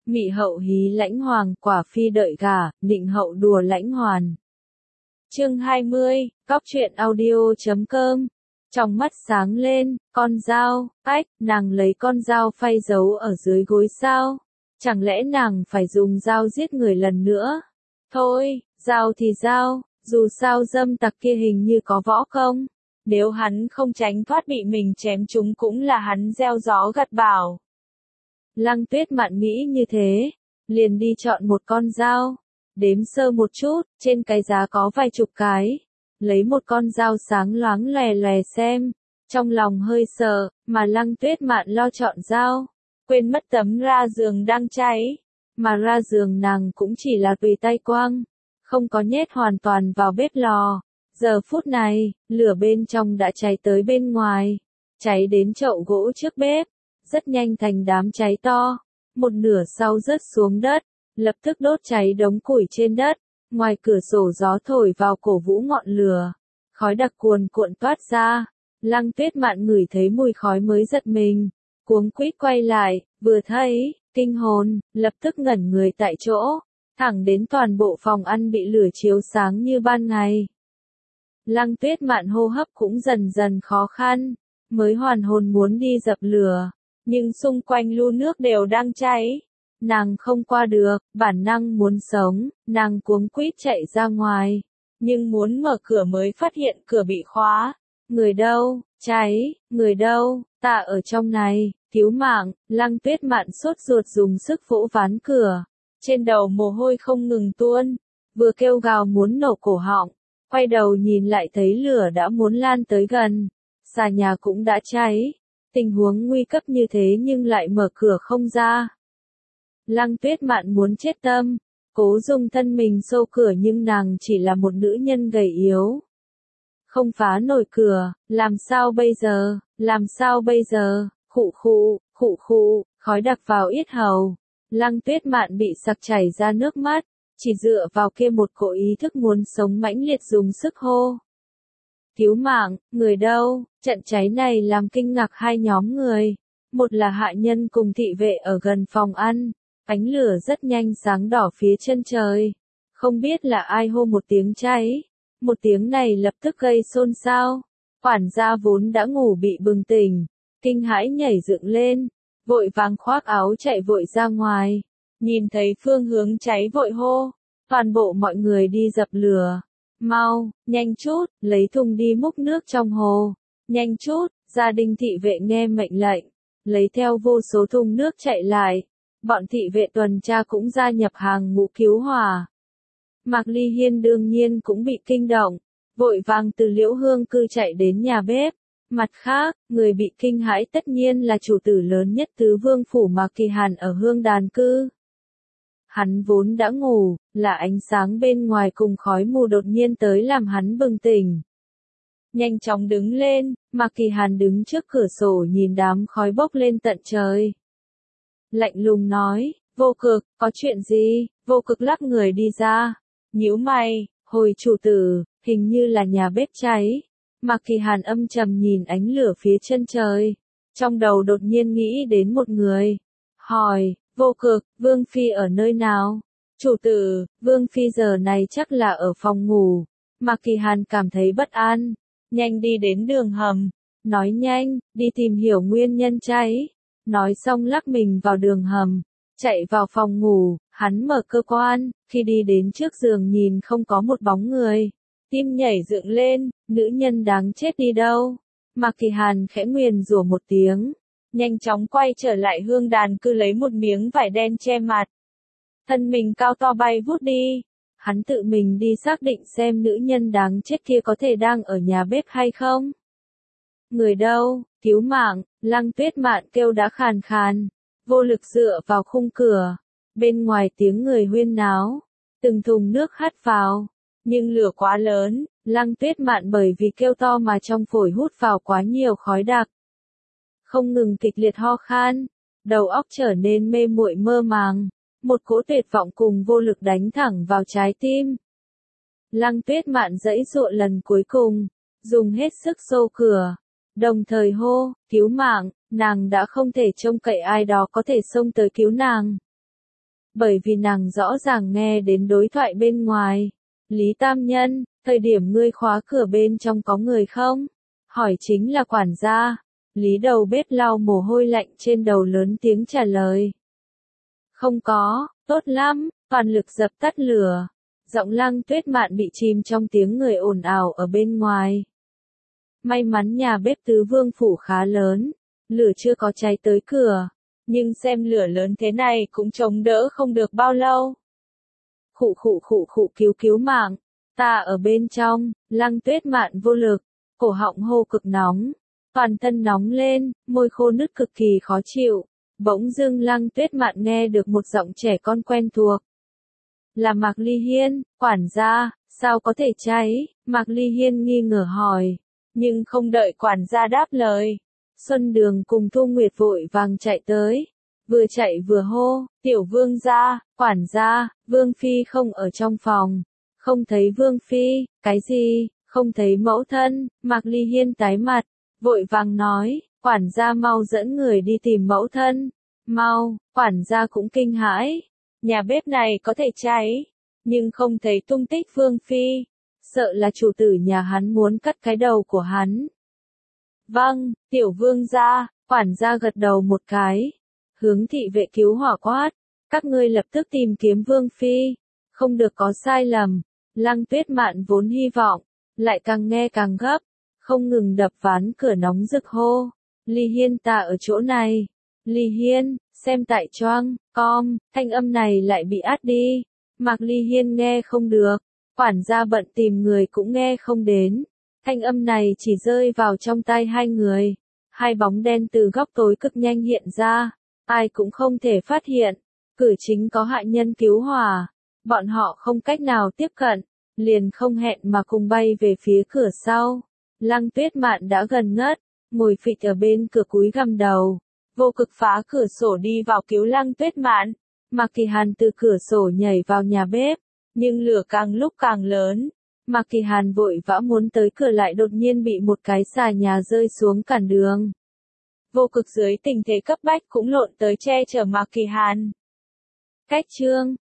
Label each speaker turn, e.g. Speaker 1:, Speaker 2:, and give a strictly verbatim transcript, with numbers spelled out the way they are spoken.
Speaker 1: Mị hậu hí lãnh hoàng, quả phi đợi gả, nịnh hậu đùa lãnh hoàn. Chương hai mươi, cóc truyện audio chấm com. Trong mắt sáng lên, con dao, ách, nàng lấy con dao phay giấu ở dưới gối sao? Chẳng lẽ nàng phải dùng dao giết người lần nữa? Thôi, dao thì dao, dù sao dâm tặc kia hình như có võ công. Nếu hắn không tránh thoát bị mình chém trúng cũng là hắn gieo gió gặt bão. Lăng Tuyết Mạn nghĩ như thế, liền đi chọn một con dao, đếm sơ một chút, trên cái giá có vài chục cái, lấy một con dao sáng loáng lòe lòe xem, trong lòng hơi sợ, mà Lăng Tuyết Mạn lo chọn dao, quên mất tấm ra giường đang cháy, mà ra giường nàng cũng chỉ là tùy tay quăng, không có nhét hoàn toàn vào bếp lò. Giờ phút này, lửa bên trong đã cháy tới bên ngoài, cháy đến chậu gỗ trước bếp, rất nhanh thành đám cháy to, một nửa sau rớt xuống đất, lập tức đốt cháy đống củi trên đất, ngoài cửa sổ gió thổi vào cổ vũ ngọn lửa, khói đặc cuồn cuộn toát ra, Lăng Tuyết Mạn ngửi thấy mùi khói mới giật mình, cuống quýt quay lại, vừa thấy, kinh hồn, lập tức ngẩn người tại chỗ, thẳng đến toàn bộ phòng ăn bị lửa chiếu sáng như ban ngày. Lăng Tuyết Mạn hô hấp cũng dần dần khó khăn, mới hoàn hồn muốn đi dập lửa, nhưng xung quanh lu nước đều đang cháy. Nàng không qua được, bản năng muốn sống, nàng cuống quýt chạy ra ngoài, nhưng muốn mở cửa mới phát hiện cửa bị khóa. Người đâu, cháy, người đâu, ta ở trong này, cứu mạng, Lăng Tuyết Mạn sốt ruột dùng sức vỗ ván cửa, trên đầu mồ hôi không ngừng tuôn, vừa kêu gào muốn nổ cổ họng. Quay đầu nhìn lại thấy lửa đã muốn lan tới gần, xà nhà cũng đã cháy, tình huống nguy cấp như thế nhưng lại mở cửa không ra. Lăng Tuyết Mạn muốn chết tâm, cố dùng thân mình xô cửa nhưng nàng chỉ là một nữ nhân gầy yếu. Không phá nổi cửa, làm sao bây giờ, làm sao bây giờ, khụ khụ, khụ khụ, khói đặc vào yết hầu. Lăng Tuyết Mạn bị sặc chảy ra nước mắt. Chỉ dựa vào kia một cỗ ý thức muốn sống mãnh liệt dùng sức hô. Cứu mạng, người đâu, trận cháy này làm kinh ngạc hai nhóm người. Một là hạ nhân cùng thị vệ ở gần phòng ăn, ánh lửa rất nhanh sáng đỏ phía chân trời. Không biết là ai hô một tiếng cháy, một tiếng này lập tức gây xôn xao. Quản gia vốn đã ngủ bị bừng tỉnh, kinh hãi nhảy dựng lên, vội vàng khoác áo chạy vội ra ngoài. Nhìn thấy phương hướng cháy vội hô, toàn bộ mọi người đi dập lửa. Mau, nhanh chút, lấy thùng đi múc nước trong hồ. Nhanh chút, gia đình thị vệ nghe mệnh lệnh, lấy theo vô số thùng nước chạy lại. Bọn thị vệ tuần tra cũng gia nhập hàng ngũ cứu hỏa. Mạc Ly Hiên đương nhiên cũng bị kinh động, vội vàng từ Liễu Hương cư chạy đến nhà bếp. Mặt khác, người bị kinh hãi tất nhiên là chủ tử lớn nhất tứ vương phủ Mạc Kỳ Hàn ở Hương Đàn cư. Hắn vốn đã ngủ, là ánh sáng bên ngoài cùng khói mù đột nhiên tới làm hắn bừng tỉnh. Nhanh chóng đứng lên, Mạc Kỳ Hàn đứng trước cửa sổ nhìn đám khói bốc lên tận trời. Lạnh lùng nói, Vô Cực, có chuyện gì? Vô Cực lắc người đi ra, nhíu mày, hồi chủ tử, hình như là nhà bếp cháy. Mạc Kỳ Hàn âm trầm nhìn ánh lửa phía chân trời, trong đầu đột nhiên nghĩ đến một người, hỏi, Vô Cực, Vương Phi ở nơi nào? Chủ tử, Vương Phi giờ này chắc là ở phòng ngủ. Mạc Kỳ Hàn cảm thấy bất an, nhanh đi đến đường hầm, nói nhanh, đi tìm hiểu nguyên nhân cháy. Nói xong lắc mình vào đường hầm, chạy vào phòng ngủ, hắn mở cơ quan, khi đi đến trước giường nhìn không có một bóng người. Tim nhảy dựng lên, nữ nhân đáng chết đi đâu? Mạc Kỳ Hàn khẽ nguyền rủa một tiếng. Nhanh chóng quay trở lại Hương Đàn cư lấy một miếng vải đen che mặt. Thân mình cao to bay vút đi. Hắn tự mình đi xác định xem nữ nhân đáng chết kia có thể đang ở nhà bếp hay không. Người đâu, cứu mạng, Lăng Tuyết Mạn kêu đã khàn khàn, vô lực dựa vào khung cửa. Bên ngoài tiếng người huyên náo, từng thùng nước hắt vào, nhưng lửa quá lớn, Lăng Tuyết Mạn bởi vì kêu to mà trong phổi hút vào quá nhiều khói đặc. Không ngừng kịch liệt ho khan, đầu óc trở nên mê muội mơ màng, một cỗ tuyệt vọng cùng vô lực đánh thẳng vào trái tim. Lăng Tuyết Mạn giãy giụa lần cuối cùng, dùng hết sức xô cửa, đồng thời hô, cứu mạng, nàng đã không thể trông cậy ai đó có thể xông tới cứu nàng. bởi vì nàng rõ ràng nghe đến đối thoại bên ngoài. Lý Tam Nhân, thời điểm ngươi khóa cửa bên trong có người không? Hỏi chính là quản gia. Lý đầu bếp lau mồ hôi lạnh trên đầu lớn tiếng trả lời. Không có, tốt lắm, toàn lực dập tắt lửa. Giọng Lăng Tuyết Mạn bị chìm trong tiếng người ồn ào ở bên ngoài. May mắn nhà bếp Tứ Vương phủ khá lớn, lửa chưa có cháy tới cửa, nhưng xem lửa lớn thế này cũng chống đỡ không được bao lâu. Khụ khụ khụ khụ cứu cứu mạng, ta ở bên trong. Lăng Tuyết Mạn vô lực, cổ họng hô cực nóng, toàn thân nóng lên, môi khô nứt cực kỳ khó chịu. Bỗng dưng Lăng Tuyết Mạn nghe được một giọng trẻ con quen thuộc. Là Mạc Ly Hiên, quản gia, sao có thể cháy? Mạc Ly Hiên nghi ngờ hỏi, nhưng không đợi quản gia đáp lời. Xuân Đường cùng Thu Nguyệt vội vàng chạy tới, vừa chạy vừa hô, tiểu vương gia, quản gia, vương phi không ở trong phòng, không thấy vương phi. Cái gì, không thấy mẫu thân? Mạc Ly Hiên tái mặt, vội vàng nói, quản gia mau dẫn người đi tìm mẫu thân, mau. Quản gia cũng kinh hãi, nhà bếp này có thể cháy, nhưng không thấy tung tích vương phi, sợ là chủ tử nhà hắn muốn cắt cái đầu của hắn. Vâng, tiểu vương gia. Quản gia gật đầu một cái, hướng thị vệ cứu hỏa quát, các ngươi lập tức tìm kiếm vương phi, không được có sai lầm. Lăng Tuyết Mạn vốn hy vọng, lại càng nghe càng gấp, không ngừng đập ván cửa nóng rực hô, Ly Hiên ta ở chỗ này. Ly Hiên, xem tại choang, com, thanh âm này lại bị át đi. Mạc Ly Hiên nghe không được, quản gia bận tìm người cũng nghe không đến. Thanh âm này chỉ rơi vào trong tai hai người. Hai bóng đen từ góc tối cực nhanh hiện ra, ai cũng không thể phát hiện. Cửa chính có hạ nhân cứu hỏa, bọn họ không cách nào tiếp cận, liền không hẹn mà cùng bay về phía cửa sau. Lăng Tuyết Mạn đã gần ngất, ngồi phịch ở bên cửa cúi gằm đầu. Vô Cực phá cửa sổ đi vào cứu Lăng Tuyết Mạn. Mạc Kỳ Hàn từ cửa sổ nhảy vào nhà bếp, nhưng lửa càng lúc càng lớn. Mạc Kỳ Hàn vội vã muốn tới cửa lại đột nhiên bị một cái xà nhà rơi xuống cản đường. Vô Cực dưới tình thế cấp bách cũng lộn tới che chở Mạc Kỳ Hàn. Cách chương